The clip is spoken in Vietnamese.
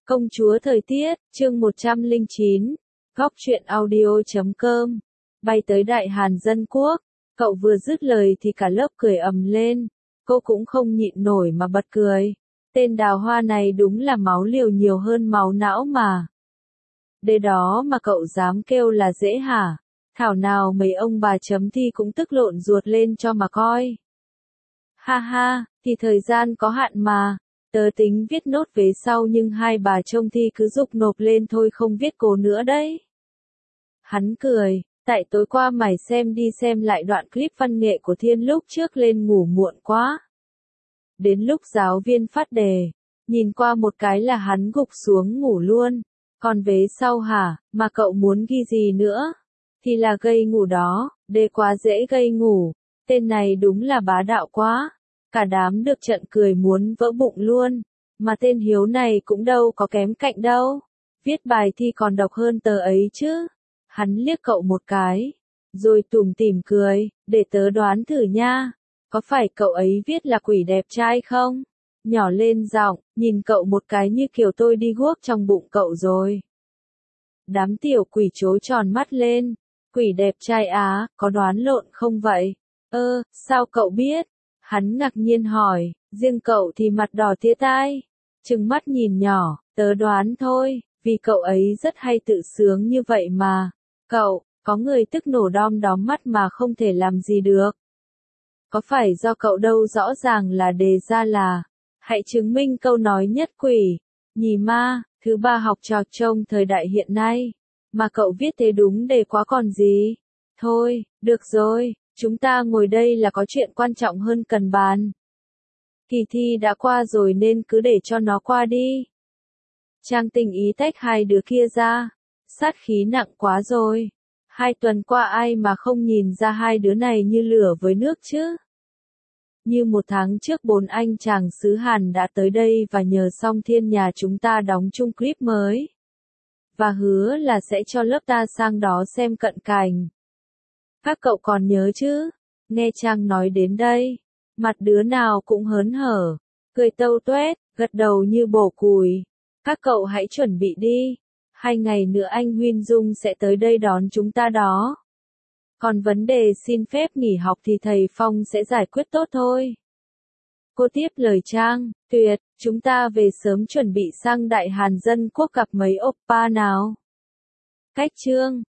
Công chúa thời tiết, chương 109, góc truyện audio.com, bay tới Đại Hàn Dân Quốc, cậu vừa dứt lời thì cả lớp cười ầm lên, cô cũng không nhịn nổi mà bật cười, tên đào hoa này đúng là máu liều nhiều hơn máu não mà. Để đó mà cậu dám kêu là dễ hả, thảo nào mấy ông bà chấm thi cũng tức lộn ruột lên cho mà coi. Ha ha, thì thời gian có hạn mà. Tớ tính viết nốt về sau nhưng hai bà trông thi cứ giục nộp lên thôi không viết cố nữa đấy. Hắn cười, tại tối qua mày xem đi xem lại đoạn clip văn nghệ của Thiên lúc trước lên ngủ muộn quá. Đến lúc giáo viên phát đề, nhìn qua một cái là hắn gục xuống ngủ luôn. Còn vế sau hả, mà cậu muốn ghi gì nữa? Thì là gây ngủ đó, đề quá dễ gây ngủ, tên này đúng là bá đạo quá. Cả đám được trận cười muốn vỡ bụng luôn, mà tên Hiếu này cũng đâu có kém cạnh đâu, viết bài thi còn độc hơn tớ ấy chứ. Hắn liếc cậu một cái, rồi tủm tỉm cười, để tớ đoán thử nha, có phải cậu ấy viết là quỷ đẹp trai không? Nhỏ lên giọng, nhìn cậu một cái như kiểu tôi đi guốc trong bụng cậu rồi. Đám tiểu quỷ chố tròn mắt lên, quỷ đẹp trai á, có đoán lộn không vậy? Sao cậu biết? Hắn ngạc nhiên hỏi, riêng cậu thì mặt đỏ tía tai, trừng mắt nhìn nhỏ, tớ đoán thôi, vì cậu ấy rất hay tự sướng như vậy mà. Cậu, có người tức nổ đom đóm mắt mà không thể làm gì được. Có phải do cậu đâu rõ ràng là đề ra là, hãy chứng minh câu nói nhất quỷ, nhì ma, thứ ba học trò trông thời đại hiện nay, mà cậu viết thế đúng đề quá còn gì. Thôi, được rồi. Chúng ta ngồi đây là có chuyện quan trọng hơn cần bàn. Kỳ thi đã qua rồi nên cứ để cho nó qua đi. Trang Tình ý tách hai đứa kia ra. Sát khí nặng quá rồi. 2 tuần qua ai mà không nhìn ra hai đứa này như lửa với nước chứ. Như 1 tháng trước 4 anh chàng xứ Hàn đã tới đây và nhờ Song Thiên nhà chúng ta đóng chung clip mới. Và hứa là sẽ cho lớp ta sang đó xem cận cảnh. Các cậu còn nhớ chứ? Nghe Trang nói đến đây, mặt đứa nào cũng hớn hở, cười tâu tuét, gật đầu như bổ củi. Các cậu hãy chuẩn bị đi, 2 ngày nữa anh Huyên Dung sẽ tới đây đón chúng ta đó. Còn vấn đề xin phép nghỉ học thì thầy Phong sẽ giải quyết tốt thôi. Cô tiếp lời Trang, tuyệt, chúng ta về sớm chuẩn bị sang Đại Hàn Dân Quốc gặp mấy oppa nào. Cách chương